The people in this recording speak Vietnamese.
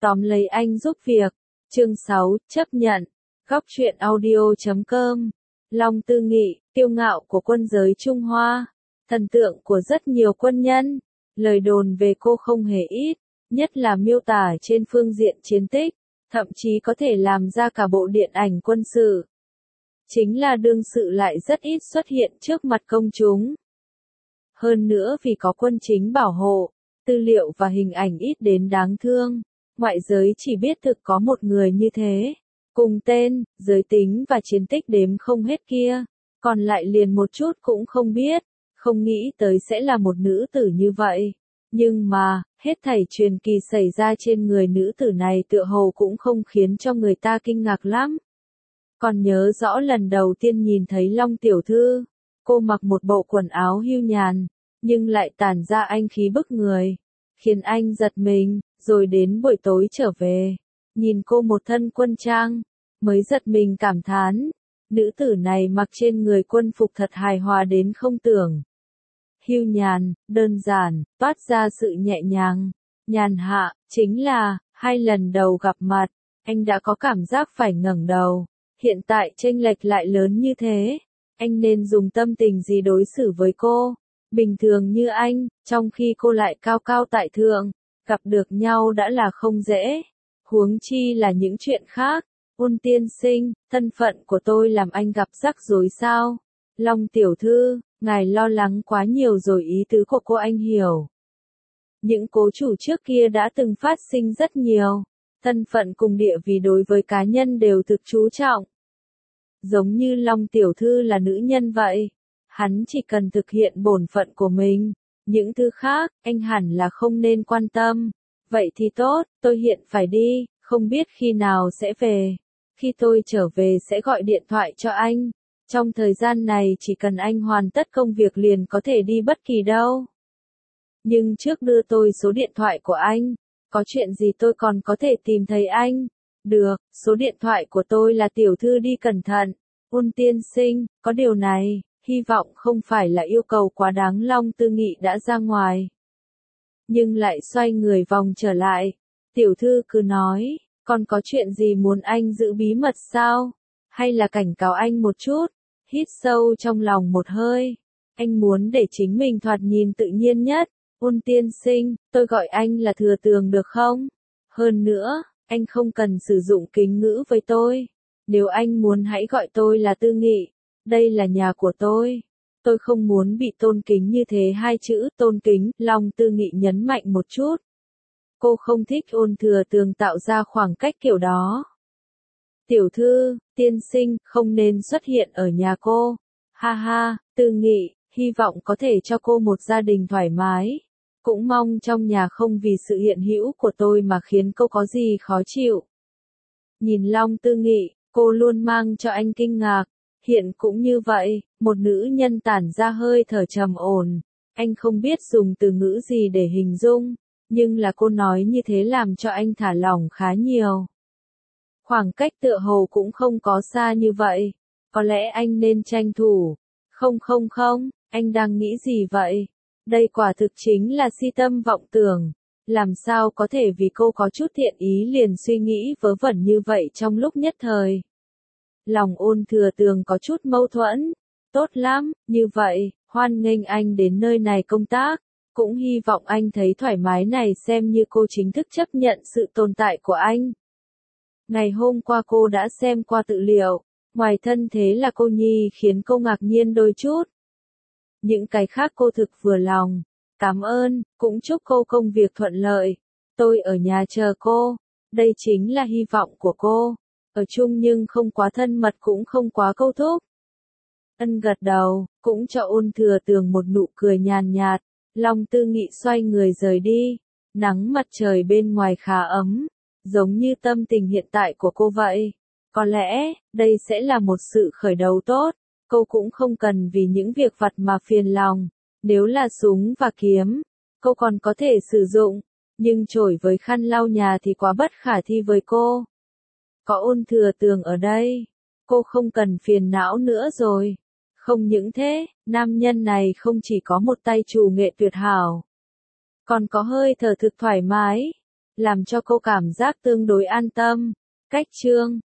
Tóm lấy anh giúp việc. Chương 6, chấp nhận. Góc truyện audio.com. Long Tư Nghị, kiêu ngạo của quân giới Trung Hoa. Thần tượng của rất nhiều quân nhân. Lời đồn về cô không hề ít, nhất là miêu tả trên phương diện chiến tích, thậm chí có thể làm ra cả bộ điện ảnh quân sự. Chính là đương sự lại rất ít xuất hiện trước mặt công chúng. Hơn nữa vì có quân chính bảo hộ, tư liệu và hình ảnh ít đến đáng thương, ngoại giới chỉ biết thực có một người như thế, cùng tên, giới tính và chiến tích đếm không hết kia, còn lại liền một chút cũng không biết, không nghĩ tới sẽ là một nữ tử như vậy. Nhưng mà, hết thảy truyền kỳ xảy ra trên người nữ tử này tựa hồ cũng không khiến cho người ta kinh ngạc lắm. Còn nhớ rõ lần đầu tiên nhìn thấy Long tiểu thư, cô mặc một bộ quần áo hưu nhàn, nhưng lại tản ra anh khí bức người, khiến anh giật mình, rồi đến buổi tối trở về, nhìn cô một thân quân trang, mới giật mình cảm thán, nữ tử này mặc trên người quân phục thật hài hòa đến không tưởng. Hưu nhàn, đơn giản, toát ra sự nhẹ nhàng, nhàn hạ, chính là, hai lần đầu gặp mặt, anh đã có cảm giác phải ngẩng đầu, hiện tại chênh lệch lại lớn như thế, anh nên dùng tâm tình gì đối xử với cô, bình thường như anh, trong khi cô lại cao cao tại thượng, gặp được nhau đã là không dễ, huống chi là những chuyện khác. Ôn tiên sinh, thân phận của tôi làm anh gặp rắc rối sao? Long tiểu thư, ngài lo lắng quá nhiều rồi, ý tứ của cô anh hiểu. Những cố chủ trước kia đã từng phát sinh rất nhiều, thân phận cùng địa vị đối với cá nhân đều thực chú trọng. Giống như Long tiểu thư là nữ nhân vậy, hắn chỉ cần thực hiện bổn phận của mình, những thứ khác, anh hẳn là không nên quan tâm. Vậy thì tốt, tôi hiện phải đi, không biết khi nào sẽ về. Khi tôi trở về sẽ gọi điện thoại cho anh. Trong thời gian này chỉ cần anh hoàn tất công việc liền có thể đi bất kỳ đâu. Nhưng trước đưa tôi số điện thoại của anh. Có chuyện gì tôi còn có thể tìm thấy anh? Được, số điện thoại của tôi là tiểu thư đi cẩn thận. Ôn tiên sinh, có điều này, hy vọng không phải là yêu cầu quá đáng. Long Tư Nghị đã ra ngoài. Nhưng lại xoay người vòng trở lại. Tiểu thư cứ nói. Còn có chuyện gì muốn anh giữ bí mật sao? Hay là cảnh cáo anh một chút? Hít sâu trong lòng một hơi. Anh muốn để chính mình thoạt nhìn tự nhiên nhất. Ôn tiên sinh, tôi gọi anh là Thừa Tường được không? Hơn nữa, anh không cần sử dụng kính ngữ với tôi. Nếu anh muốn hãy gọi tôi là Tư Nghị. Đây là nhà của tôi. Tôi không muốn bị tôn kính như thế. Hai chữ tôn kính, Long Tư Nghị nhấn mạnh một chút. Cô không thích Ôn Thừa Tường tạo ra khoảng cách kiểu đó. Tiểu thư, tiên sinh, không nên xuất hiện ở nhà cô. Ha ha, Tư Nghị, hy vọng có thể cho cô một gia đình thoải mái. Cũng mong trong nhà không vì sự hiện hữu của tôi mà khiến cô có gì khó chịu. Nhìn Long Tư Nghị, cô luôn mang cho anh kinh ngạc. Hiện cũng như vậy, một nữ nhân tản ra hơi thở trầm ổn. Anh không biết dùng từ ngữ gì để hình dung. Nhưng là cô nói như thế làm cho anh thả lỏng khá nhiều. Khoảng cách tựa hồ cũng không có xa như vậy. Có lẽ anh nên tranh thủ. Không, anh đang nghĩ gì vậy? Đây quả thực chính là si tâm vọng tưởng. Làm sao có thể vì cô có chút thiện ý liền suy nghĩ vớ vẩn như vậy trong lúc nhất thời. Lòng Ôn Thừa Tường có chút mâu thuẫn. Tốt lắm, như vậy, hoan nghênh anh đến nơi này công tác. Cũng hy vọng anh thấy thoải mái này xem như cô chính thức chấp nhận sự tồn tại của anh. Ngày hôm qua cô đã xem qua tư liệu, ngoài thân thế là cô nhi khiến cô ngạc nhiên đôi chút. Những cái khác cô thực vừa lòng, cảm ơn, cũng chúc cô công việc thuận lợi. Tôi ở nhà chờ cô, đây chính là hy vọng của cô. Ở chung nhưng không quá thân mật cũng không quá câu thúc. Ân gật đầu, cũng cho Ôn Thừa Tường một nụ cười nhàn nhạt. Long Tư Nghị xoay người rời đi, nắng mặt trời bên ngoài khá ấm, giống như tâm tình hiện tại của cô vậy. Có lẽ, đây sẽ là một sự khởi đầu tốt, cô cũng không cần vì những việc vặt mà phiền lòng. Nếu là súng và kiếm, cô còn có thể sử dụng, nhưng chổi với khăn lau nhà thì quá bất khả thi với cô. Có Ôn Thừa Tường ở đây, cô không cần phiền não nữa rồi. Không những thế, nam nhân này không chỉ có một tay trù nghệ tuyệt hảo, còn có hơi thở thực thoải mái, làm cho cô cảm giác tương đối an tâm. Cách chương